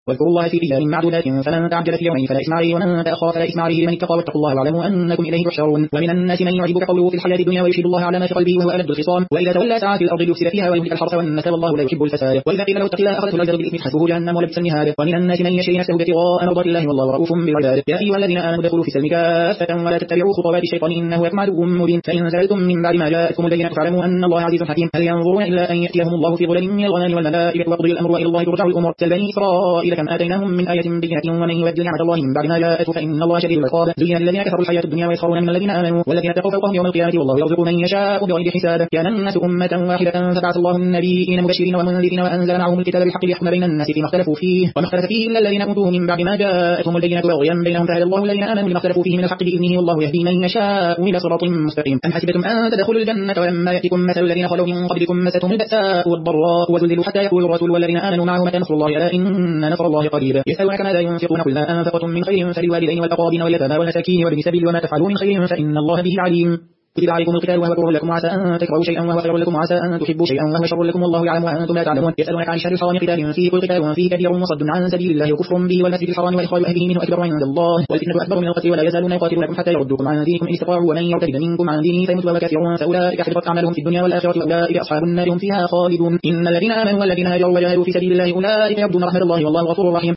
واذكروا الله في أيام معدودات فمن تعجل في يومين فلا إثم عليه ومن تأخر فلا إثم عليه لمن اتقى واتقوا الله واعلموا أنكم إليه تحشرون. ومن الناس من يعجبك قوله في الحياة الدنيا ويشهد الله على ما في قلبه وهو ألد الخصام وإذا تولى سعى في الأرض ليفسد فيها ويهلك الحرث والنسل والله لا يحب الفساد. وإذا قيل له اتق الله أخذته العزة بالإثم حسبه جهنم ولبئس المهاد. ومن الناس من يشري نفسه ابتغاء مرضات الله والله رؤوف بالعباد. يا أيها الذين آمنوا ادخلوا في السلم كافة ولا تتبعوا خطوات الشيطان إنه لكم عدو مبين. فإن زللتم من بعد ما جاءتكم البينات فاعلموا أن الله عزيز حكيم. هل ينظرون إلا أن يأتيهم الله في ظلل من الغمام والملائكة وقضي الأمر وإلى الله ترجع الأمور. سل بني إسرائيل كم آتيناهم من آية بينة ومن يبدل نعمة الله من بعد ما جاءته فإن الله شديد العقاب. زين للذين كفروا الحياة الدنيا ويسخرون من الذين آمنوا والذين اتقوا فوقهم يوم القيامة والله يرزق من يشاء بغير حساب. كان الناس أمة واحدة فبعث الله النبيين مبشرين ومنذرين وأنزل معهم الكتاب بالحق ليحكم بين الناس فيما اختلفوا فيه وما اختلف فيه إلا الذين أوتوه من بعد ما جاءتهم البينات بغيا بينهم فهدى الله الذين آمنوا لما اختلفوا فيه من الحق بإذنه والله يهدي من يشاء إلى صراط مستقيم. أم حسبتم أن تدخلوا الجنة ولما يأتكم مثل الذين خلوا من قبلكم مستهم البأساء والضراء وزلزلوا حتى يقول الرسول والذين آمنوا معه متى نصر الله ألا إن نصر الله قريب. يسألونك ماذا ينفقون قل ما أنفقتم من خير فللوالدين والأقربين واليتامى والمساكين وابن السبيل وما تفعلوا من خير فإن الله به عليم. كتب عليكم القتال وهو كره لكم وعسى أن تكرهوا شيئا وهو خير لكم وعسى أن تحبوا شيئا وهو شر لكم والله يعلم وأنتم لا تعلمون. يسألونك عن الشهر الحرام قتال فيه كل قتال فيه كبير وصد عن سبيل الله وكفر به والمسجد الحرام وإخراج أهله منه أكبر عند الله والفتنة أكبر من القتل ولا يزالون يقاتلونكم حتى يردوكم عن دينكم إن استطاعوا ومن يرتد منكم عن دينه فيمت وهو كافر فأولئك حبطت أعمالهم في الدنيا والآخرة وأولئك أصحاب النار هم فيها خالدون. إن الذين آمنوا والذين هاجروا وجاهدوا في سبيل الله أولئك يرجون رحمة الله والله غفور رحيم.